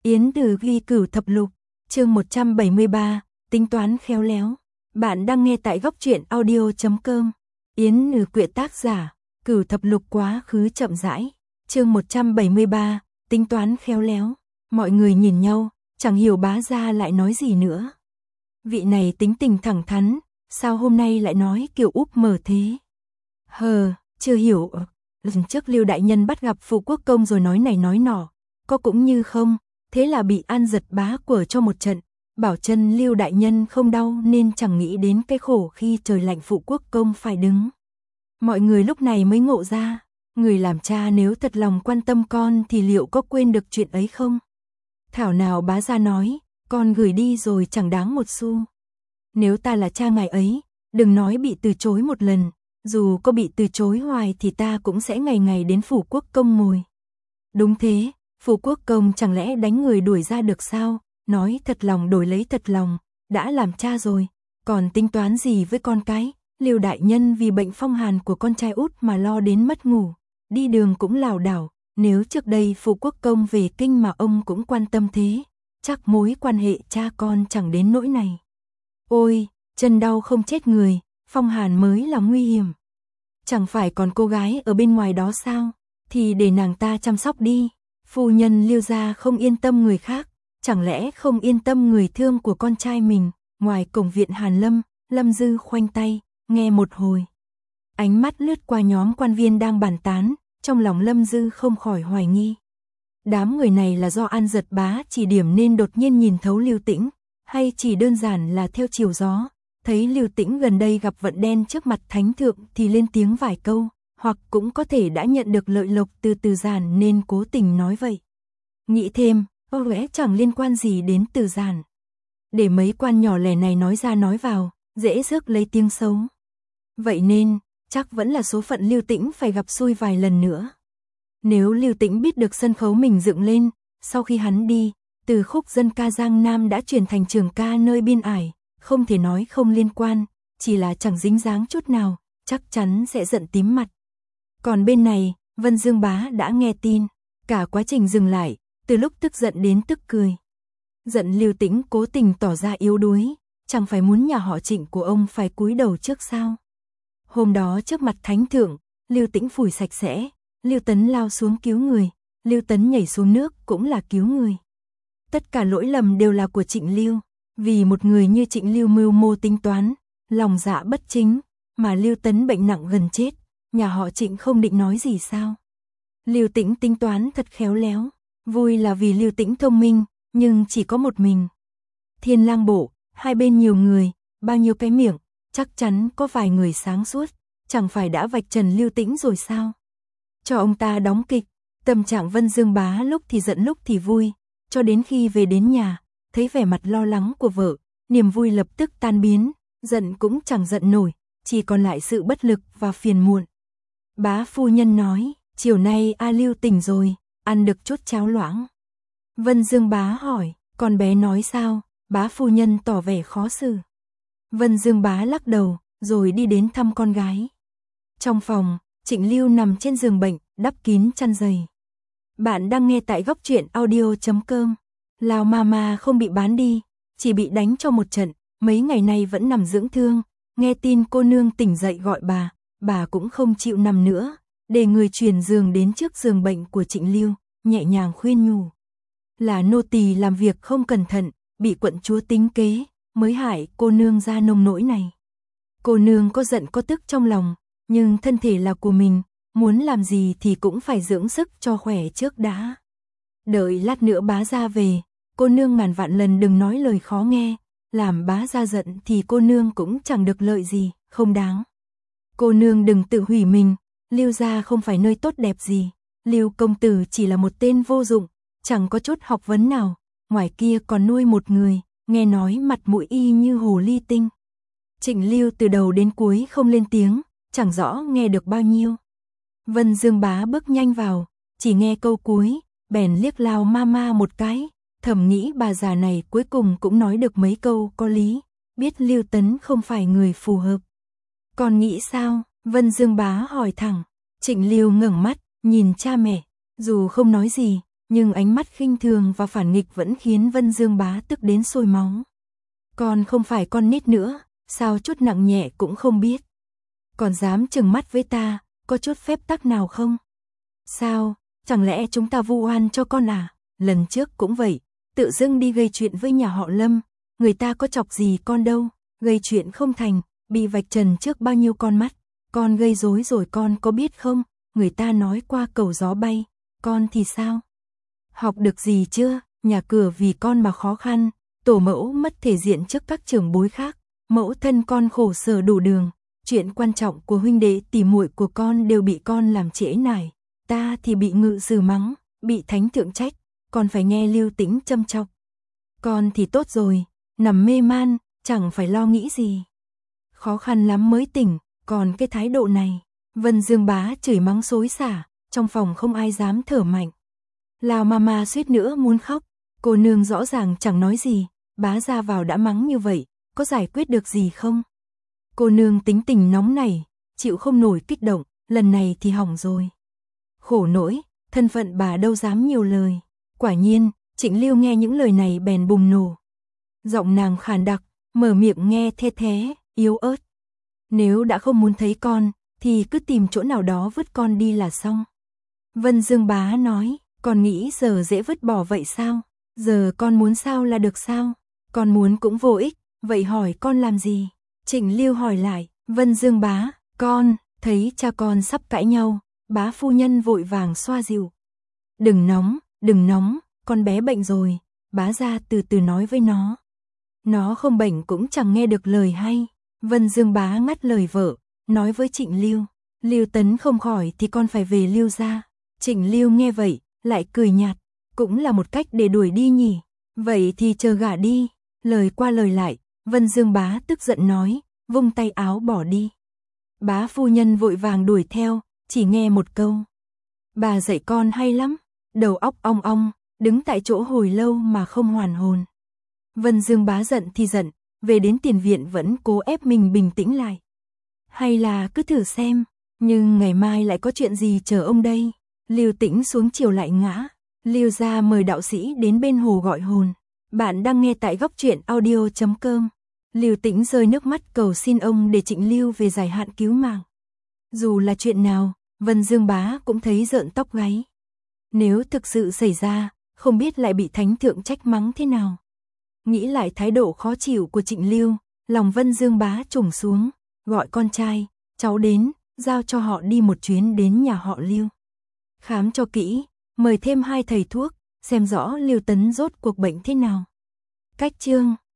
Yến Từ ghi cửu thập lục, chương 173, tính toán khéo léo. Bạn đang nghe tại góc truyện audio.com. Yến Từ quyện tác giả, cửu thập lục quá khứ chậm rãi. Chương 173, tính toán khéo léo. Mọi người nhìn nhau, chẳng hiểu bá gia lại nói gì nữa. Vị này tính tình thẳng thắn, sao hôm nay lại nói kiểu úp mở thế? Chưa hiểu. Lần trước Lưu đại nhân bắt gặp Phụ Quốc công rồi nói này nói nọ, có cũng như không, thế là bị An Giật bá quở cho một trận, bảo chân Lưu đại nhân không đau nên chẳng nghĩ đến cái khổ khi trời lạnh Phụ Quốc công phải đứng. Mọi người lúc này mới ngộ ra, người làm cha nếu thật lòng quan tâm con thì liệu có quên được chuyện ấy không? Thảo nào bá gia nói, con gửi đi rồi chẳng đáng một xu. Nếu ta là cha ngài ấy, đừng nói bị từ chối một lần, dù có bị từ chối hoài thì ta cũng sẽ ngày ngày đến Phủ Quốc công ngồi. Đúng thế, Phủ Quốc công chẳng lẽ đánh người đuổi ra được sao? Nói thật lòng đổi lấy thật lòng, đã làm cha rồi, còn tính toán gì với con cái? Lưu đại nhân vì bệnh phong hàn của con trai út mà lo đến mất ngủ, đi đường cũng lảo đảo. Nếu trước đây Phủ Quốc công về kinh mà ông cũng quan tâm thế, chắc mối quan hệ cha con chẳng đến nỗi này. Ôi, chân đau không chết người, phong hàn mới là nguy hiểm. Chẳng phải còn cô gái ở bên ngoài đó sao? Thì để nàng ta chăm sóc đi. Phu nhân Lưu gia không yên tâm người khác, chẳng lẽ không yên tâm người thương của con trai mình? Ngoài cổng viện Hàn Lâm, Lâm Dư khoanh tay, nghe một hồi. Ánh mắt lướt qua nhóm quan viên đang bàn tán, trong lòng Lâm Dư không khỏi hoài nghi. Đám người này là do An Giật bá chỉ điểm nên đột nhiên nhìn thấu Lưu Tĩnh, hay chỉ đơn giản là theo chiều gió, thấy Lưu Tĩnh gần đây gặp vận đen trước mặt thánh thượng thì lên tiếng vài câu, hoặc cũng có thể đã nhận được lợi lộc từ Từ Giản nên cố tình nói vậy. Nghĩ thêm, lẽ chẳng liên quan gì đến Từ Giản. Để mấy quan nhỏ lẻ này nói ra nói vào, dễ rước lấy tiếng xấu. Vậy nên, chắc vẫn là số phận Lưu Tĩnh phải gặp xui vài lần nữa. Nếu Lưu Tĩnh biết được sân khấu mình dựng lên, sau khi hắn đi, từ khúc dân ca Giang Nam đã chuyển thành trường ca nơi biên ải, không thể nói không liên quan, chỉ là chẳng dính dáng chút nào, chắc chắn sẽ giận tím mặt. Còn bên này, Vân Dương bá đã nghe tin, cả quá trình dừng lại, từ lúc tức giận đến tức cười. Giận Lưu Tĩnh cố tình tỏ ra yếu đuối, chẳng phải muốn nhà họ Trịnh của ông phải cúi đầu trước sao? Hôm đó trước mặt thánh thượng, Lưu Tĩnh phủi sạch sẽ, Lưu Tấn lao xuống cứu người, Lưu Tấn nhảy xuống nước cũng là cứu người. Tất cả lỗi lầm đều là của Trịnh Lưu, vì một người như Trịnh Lưu mưu mô tính toán, lòng dạ bất chính, mà Lưu Tấn bệnh nặng gần chết, nhà họ Trịnh không định nói gì sao? Lưu Tĩnh tính toán thật khéo léo, vui là vì Lưu Tĩnh thông minh, nhưng chỉ có một mình. Thiên Lang Bộ, hai bên nhiều người, bao nhiêu cái miệng, chắc chắn có vài người sáng suốt, chẳng phải đã vạch trần Lưu Tĩnh rồi sao? Cho ông ta đóng kịch, tâm trạng Vân Dương bá lúc thì giận lúc thì vui, cho đến khi về đến nhà, thấy vẻ mặt lo lắng của vợ, niềm vui lập tức tan biến, giận cũng chẳng giận nổi, chỉ còn lại sự bất lực và phiền muộn. Bá phu nhân nói, chiều nay A Lưu tỉnh rồi, ăn được chút cháo loãng. Vân Dương bá hỏi, con bé nói sao? Bá phu nhân tỏ vẻ khó xử. Vân Dương bá lắc đầu, rồi đi đến thăm con gái. Trong phòng, Trịnh Lưu nằm trên giường bệnh, đắp kín chăn dày. Bạn đang nghe tại góc truyện audio.com. Lao Mama không bị bán đi, chỉ bị đánh cho một trận, mấy ngày nay vẫn nằm dưỡng thương. Nghe tin cô nương tỉnh dậy gọi bà cũng không chịu nằm nữa, để người chuyển giường đến trước giường bệnh của Trịnh Lưu, nhẹ nhàng khuyên nhủ. Là nô tỳ làm việc không cẩn thận, bị quận chúa tính kế, mới hại cô nương ra nông nỗi này. Cô nương có giận có tức trong lòng, nhưng thân thể là của mình, muốn làm gì thì cũng phải dưỡng sức cho khỏe trước đã. Đợi lát nữa bá gia về, cô nương ngàn vạn lần đừng nói lời khó nghe, làm bá gia giận thì cô nương cũng chẳng được lợi gì, không đáng. Cô nương đừng tự hủy mình, Lưu gia không phải nơi tốt đẹp gì, Lưu công tử chỉ là một tên vô dụng, chẳng có chút học vấn nào, ngoài kia còn nuôi một người, nghe nói mặt mũi y như hồ ly tinh. Trịnh Lưu từ đầu đến cuối không lên tiếng, chẳng rõ nghe được bao nhiêu. Vân Dương bá bước nhanh vào, chỉ nghe câu cuối, bèn liếc Lao Mama một cái, thầm nghĩ bà già này cuối cùng cũng nói được mấy câu có lý, biết Lưu Tấn không phải người phù hợp. Còn nghĩ sao? Vân Dương bá hỏi thẳng. Trịnh Lưu ngẩng mắt, nhìn cha mẹ, dù không nói gì, nhưng ánh mắt khinh thường và phản nghịch vẫn khiến Vân Dương Bá tức đến sôi máu. Con không phải con nít nữa, sao chút nặng nhẹ cũng không biết. Còn dám trừng mắt với ta, có chút phép tắc nào không? Sao, chẳng lẽ chúng ta vu oan cho con à? Lần trước cũng vậy, tự dưng đi gây chuyện với nhà họ Lâm, người ta có chọc gì con đâu, gây chuyện không thành, bị vạch trần trước bao nhiêu con mắt, con gây rối rồi con có biết không, người ta nói qua cầu gió bay, con thì sao? Học được gì chưa, nhà cửa vì con mà khó khăn, tổ mẫu mất thể diện trước các trưởng bối khác, mẫu thân con khổ sở đủ đường, chuyện quan trọng của huynh đệ tỉ muội của con đều bị con làm trễ nải, ta thì bị ngự sử mắng, bị thánh thượng trách, còn phải nghe Lưu Tĩnh châm chọc. Con thì tốt rồi, nằm mê man, chẳng phải lo nghĩ gì. Khó khăn lắm mới tỉnh, còn cái thái độ này. Vân Dương Bá chửi mắng xối xả, trong phòng không ai dám thở mạnh. Lào Mama suýt nữa muốn khóc, cô nương rõ ràng chẳng nói gì, bá ra vào đã mắng như vậy, có giải quyết được gì không? Cô nương tính tình nóng nảy, chịu không nổi kích động, lần này thì hỏng rồi. Khổ nỗi, thân phận bà đâu dám nhiều lời. Quả nhiên, Trịnh Lưu nghe những lời này bèn bùng nổ. Giọng nàng khàn đặc, mở miệng nghe the thé, yếu ớt. Nếu đã không muốn thấy con, thì cứ tìm chỗ nào đó vứt con đi là xong. Vân Dương Bá nói, con nghĩ giờ dễ vứt bỏ vậy sao? Giờ con muốn sao là được sao? Con muốn cũng vô ích, vậy hỏi con làm gì? Trịnh Lưu hỏi lại, Vân Dương Bá, con, thấy cha con sắp cãi nhau, bá phu nhân vội vàng xoa dịu. Đừng nóng, con bé bệnh rồi, bá ra từ từ nói với nó. Nó không bệnh cũng chẳng nghe được lời hay. Vân Dương Bá ngắt lời vợ, nói với Trịnh Lưu, Lưu Tấn không khỏi thì con phải về Lưu gia. Trịnh Lưu nghe vậy, lại cười nhạt, cũng là một cách để đuổi đi nhỉ. Vậy thì chờ gả đi. Lời qua lời lại, Vân Dương Bá tức giận nói, vung tay áo bỏ đi. Bá phu nhân vội vàng đuổi theo, chỉ nghe một câu. Bà dạy con hay lắm, đầu óc ong ong, đứng tại chỗ hồi lâu mà không hoàn hồn. Vân Dương Bá giận thì giận, về đến tiền viện vẫn cố ép mình bình tĩnh lại. Hay là cứ thử xem, nhưng ngày mai lại có chuyện gì chờ ông đây. Lưu Tĩnh xuống chiều lại ngã, Lưu gia mời đạo sĩ đến bên hồ gọi hồn. Bạn đang nghe tại góc truyện audio.com. Lưu Tĩnh rơi nước mắt cầu xin ông để Trịnh Lưu về dài hạn cứu mạng. Dù là chuyện nào, Vân Dương Bá cũng thấy rợn tóc gáy. Nếu thực sự xảy ra, không biết lại bị thánh thượng trách mắng thế nào. Nghĩ lại thái độ khó chịu của Trịnh Lưu, lòng Vân Dương Bá trùng xuống, gọi con trai, cháu đến, giao cho họ đi một chuyến đến nhà họ Lưu. Khám cho kỹ, mời thêm 2 thầy thuốc, xem rõ Lưu Tấn rốt cuộc bệnh thế nào. Cách chương